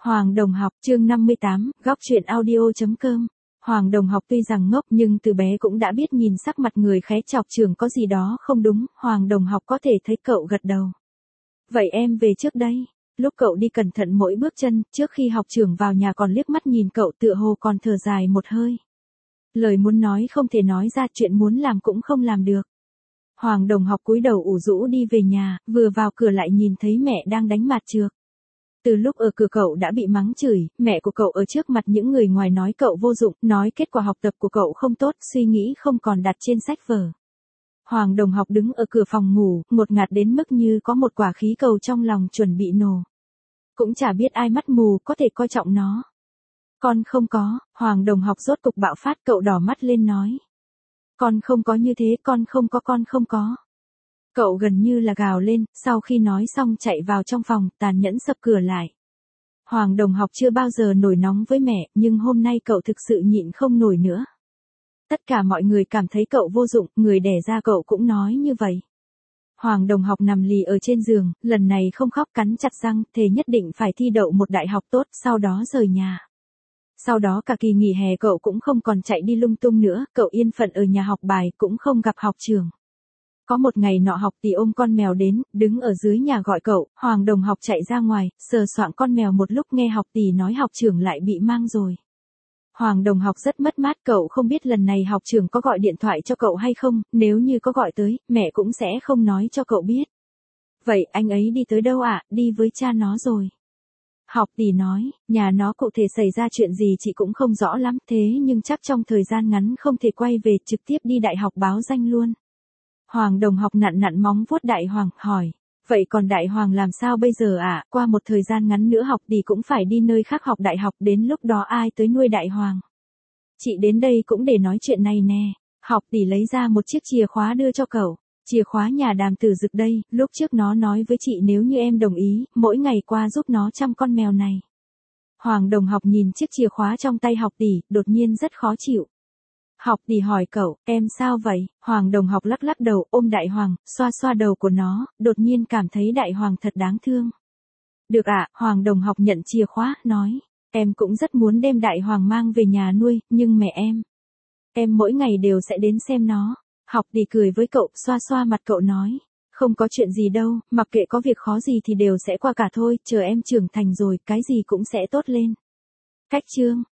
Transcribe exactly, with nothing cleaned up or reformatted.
Hoàng Đồng Học, chương năm mươi tám, góc truyện audio.com. Hoàng Đồng Học tuy rằng ngốc nhưng từ bé cũng đã biết nhìn sắc mặt người khé chọc trường có gì đó không đúng, Hoàng Đồng Học có thể thấy cậu gật đầu. Vậy em về trước đây. Lúc cậu đi cẩn thận mỗi bước chân, trước khi học trưởng vào nhà còn liếc mắt nhìn cậu tựa hồ còn thở dài một hơi. Lời muốn nói không thể nói ra, chuyện muốn làm cũng không làm được. Hoàng Đồng Học cúi đầu ủ rũ đi về nhà, vừa vào cửa lại nhìn thấy mẹ đang đánh mạt trược. Từ lúc ở cửa cậu đã bị mắng chửi, mẹ của cậu ở trước mặt những người ngoài nói cậu vô dụng, nói kết quả học tập của cậu không tốt, suy nghĩ không còn đặt trên sách vở. Hoàng Đồng Học đứng ở cửa phòng ngủ, ngột ngạt đến mức như có một quả khí cầu trong lòng chuẩn bị nổ. Cũng chả biết ai mắt mù có thể coi trọng nó. Con không có, Hoàng Đồng Học rốt cục bạo phát, cậu đỏ mắt lên nói. Con không có như thế, con không có, con không có. Cậu gần như là gào lên, sau khi nói xong chạy vào trong phòng, tàn nhẫn sập cửa lại. Hoàng Đồng Học chưa bao giờ nổi nóng với mẹ, nhưng hôm nay cậu thực sự nhịn không nổi nữa. Tất cả mọi người cảm thấy cậu vô dụng, người đẻ ra cậu cũng nói như vậy. Hoàng Đồng Học nằm lì ở trên giường, lần này không khóc, cắn chặt răng, thề nhất định phải thi đậu một đại học tốt, sau đó rời nhà. Sau đó cả kỳ nghỉ hè cậu cũng không còn chạy đi lung tung nữa, cậu yên phận ở nhà học bài, cũng không gặp học trưởng. Có một ngày nọ học tỷ ôm con mèo đến, đứng ở dưới nhà gọi cậu, Hoàng Đồng Học chạy ra ngoài, sờ soạng con mèo một lúc nghe học tỷ nói học trưởng lại bị mang rồi. Hoàng Đồng Học rất mất mát, cậu không biết lần này học trưởng có gọi điện thoại cho cậu hay không, nếu như có gọi tới, mẹ cũng sẽ không nói cho cậu biết. Vậy anh ấy đi tới đâu ạ? À? Đi với cha nó rồi. Học tỷ nói, nhà nó cụ thể xảy ra chuyện gì chị cũng không rõ lắm, thế nhưng chắc trong thời gian ngắn không thể quay về, trực tiếp đi đại học báo danh luôn. Hoàng Đồng Học nặn nặn móng vuốt Đại Hoàng, hỏi, vậy còn Đại Hoàng làm sao bây giờ ạ? À? Qua một thời gian ngắn nữa học tỷ cũng phải đi nơi khác học đại học, đến lúc đó ai tới nuôi Đại Hoàng? Chị đến đây cũng để nói chuyện này nè. Học tỷ lấy ra một chiếc chìa khóa đưa cho cậu. Chìa khóa nhà Đàm Tử Dực đây, lúc trước nó nói với chị nếu như em đồng ý, mỗi ngày qua giúp nó chăm con mèo này. Hoàng Đồng Học nhìn chiếc chìa khóa trong tay học tỷ, đột nhiên rất khó chịu. Học tỷ hỏi cậu, em sao vậy? Hoàng Đồng Học lắc lắc đầu, ôm Đại Hoàng, xoa xoa đầu của nó, đột nhiên cảm thấy Đại Hoàng thật đáng thương. Được ạ, à, Hoàng Đồng Học nhận chìa khóa, nói, em cũng rất muốn đem Đại Hoàng mang về nhà nuôi, nhưng mẹ em, em mỗi ngày đều sẽ đến xem nó. Học tỷ cười với cậu, xoa xoa mặt cậu nói, không có chuyện gì đâu, mặc kệ có việc khó gì thì đều sẽ qua cả thôi, chờ em trưởng thành rồi, cái gì cũng sẽ tốt lên. Cách chương